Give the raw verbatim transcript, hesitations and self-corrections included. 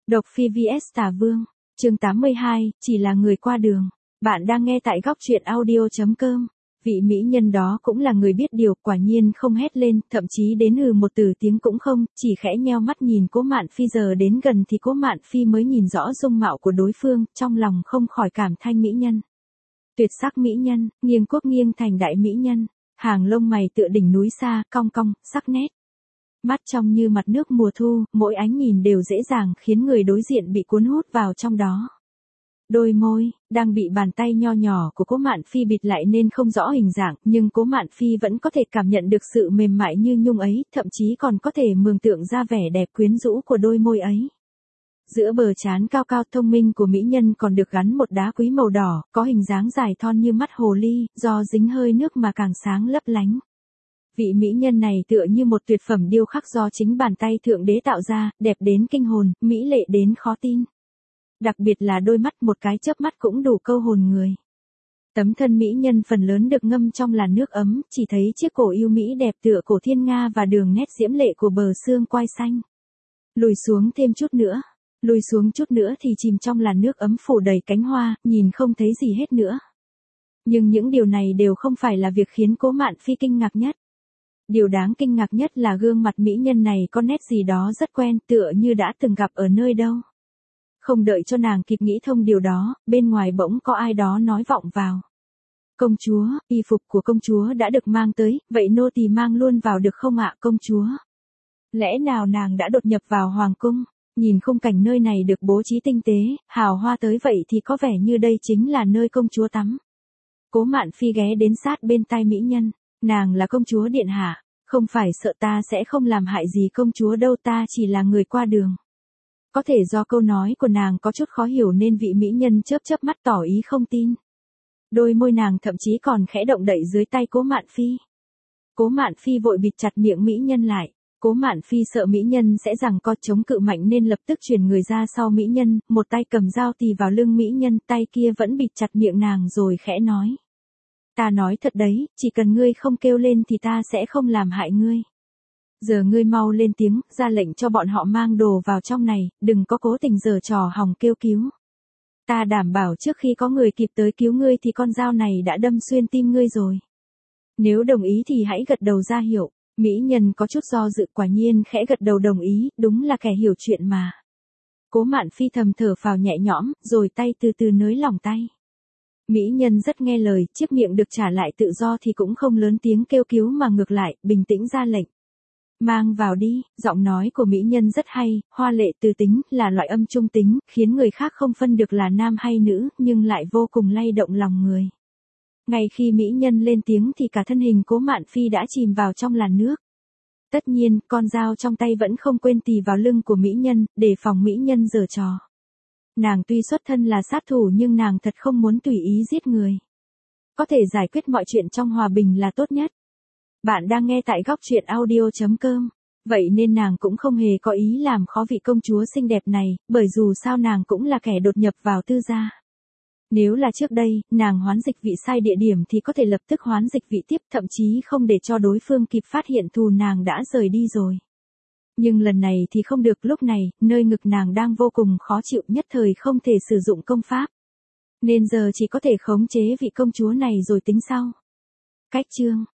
Độc Phi vs Tà Vương, chương tám mươi hai, chỉ là người qua đường. Bạn đang nghe tại góc truyện audio.com. Vị mỹ nhân đó cũng là người biết điều, quả nhiên không hét lên, thậm chí đến hừ một từ tiếng cũng không, chỉ khẽ nheo mắt nhìn Cố Mạn Phi. Giờ đến gần thì Cố Mạn Phi mới nhìn rõ dung mạo của đối phương, trong lòng không khỏi cảm thanh mỹ nhân. Tuyệt sắc mỹ nhân, nghiêng quốc nghiêng thành đại mỹ nhân, hàng lông mày tựa đỉnh núi xa, cong cong, sắc nét. Mắt trong như mặt nước mùa thu, mỗi ánh nhìn đều dễ dàng khiến người đối diện bị cuốn hút vào trong đó. Đôi môi, đang bị bàn tay nho nhỏ của Cố Mạn Phi bịt lại nên không rõ hình dạng, nhưng Cố Mạn Phi vẫn có thể cảm nhận được sự mềm mại như nhung ấy, thậm chí còn có thể mường tượng ra vẻ đẹp quyến rũ của đôi môi ấy. Giữa bờ trán cao cao thông minh của mỹ nhân còn được gắn một đá quý màu đỏ, có hình dáng dài thon như mắt hồ ly, do dính hơi nước mà càng sáng lấp lánh. Vị mỹ nhân này tựa như một tuyệt phẩm điêu khắc do chính bàn tay Thượng Đế tạo ra, đẹp đến kinh hồn, mỹ lệ đến khó tin. Đặc biệt là đôi mắt, một cái chớp mắt cũng đủ câu hồn người. Tấm thân mỹ nhân phần lớn được ngâm trong làn nước ấm, chỉ thấy chiếc cổ yêu mỹ đẹp tựa cổ thiên nga và đường nét diễm lệ của bờ xương quai xanh. Lùi xuống thêm chút nữa, lùi xuống chút nữa thì chìm trong làn nước ấm phủ đầy cánh hoa, nhìn không thấy gì hết nữa. Nhưng những điều này đều không phải là việc khiến Cố Mạn Phi kinh ngạc nhất. Điều đáng kinh ngạc nhất là gương mặt mỹ nhân này có nét gì đó rất quen, tựa như đã từng gặp ở nơi đâu. Không đợi cho nàng kịp nghĩ thông điều đó, bên ngoài bỗng có ai đó nói vọng vào. Công chúa, y phục của công chúa đã được mang tới, vậy nô tỳ mang luôn vào được không ạ công chúa? Lẽ nào nàng đã đột nhập vào hoàng cung? Nhìn khung cảnh nơi này được bố trí tinh tế, hào hoa tới vậy thì có vẻ như đây chính là nơi công chúa tắm. Cố Mạn Phi ghé đến sát bên tai mỹ nhân. Nàng là công chúa điện hạ, không phải sợ ta sẽ không làm hại gì công chúa đâu, ta chỉ là người qua đường. Có thể do câu nói của nàng có chút khó hiểu nên vị mỹ nhân chớp chớp mắt tỏ ý không tin. Đôi môi nàng thậm chí còn khẽ động đậy dưới tay Cố Mạn Phi. Cố Mạn Phi vội bịt chặt miệng mỹ nhân lại. Cố Mạn Phi sợ mỹ nhân sẽ giằng co chống cự mạnh nên lập tức chuyển người ra sau mỹ nhân, một tay cầm dao tì vào lưng mỹ nhân, tay kia vẫn bịt chặt miệng nàng rồi khẽ nói. Ta nói thật đấy, chỉ cần ngươi không kêu lên thì ta sẽ không làm hại ngươi. Giờ ngươi mau lên tiếng, ra lệnh cho bọn họ mang đồ vào trong này, đừng có cố tình giở trò hòng kêu cứu. Ta đảm bảo trước khi có người kịp tới cứu ngươi thì con dao này đã đâm xuyên tim ngươi rồi. Nếu đồng ý thì hãy gật đầu ra hiệu. Mỹ nhân có chút do dự, quả nhiên khẽ gật đầu đồng ý, đúng là kẻ hiểu chuyện mà. Cố Mạn Phi thầm thở phào nhẹ nhõm, rồi tay từ từ nới lỏng tay. Mỹ nhân rất nghe lời, chiếc miệng được trả lại tự do thì cũng không lớn tiếng kêu cứu mà ngược lại, bình tĩnh ra lệnh. Mang vào đi, giọng nói của mỹ nhân rất hay, hoa lệ từ tính, là loại âm trung tính, khiến người khác không phân được là nam hay nữ, nhưng lại vô cùng lay động lòng người. Ngay khi mỹ nhân lên tiếng thì cả thân hình Cố Mạn Phi đã chìm vào trong làn nước. Tất nhiên, con dao trong tay vẫn không quên tì vào lưng của mỹ nhân, để phòng mỹ nhân giở trò. Nàng tuy xuất thân là sát thủ nhưng nàng thật không muốn tùy ý giết người. Có thể giải quyết mọi chuyện trong hòa bình là tốt nhất. Bạn đang nghe tại góc truyện audio.com. Vậy nên nàng cũng không hề có ý làm khó vị công chúa xinh đẹp này, bởi dù sao nàng cũng là kẻ đột nhập vào tư gia. Nếu là trước đây, nàng hoán dịch vị sai địa điểm thì có thể lập tức hoán dịch vị tiếp, thậm chí không để cho đối phương kịp phát hiện thù nàng đã rời đi rồi. Nhưng lần này thì không được, lúc này, nơi ngực nàng đang vô cùng khó chịu, nhất thời không thể sử dụng công pháp. Nên giờ chỉ có thể khống chế vị công chúa này rồi tính sau. Cách chương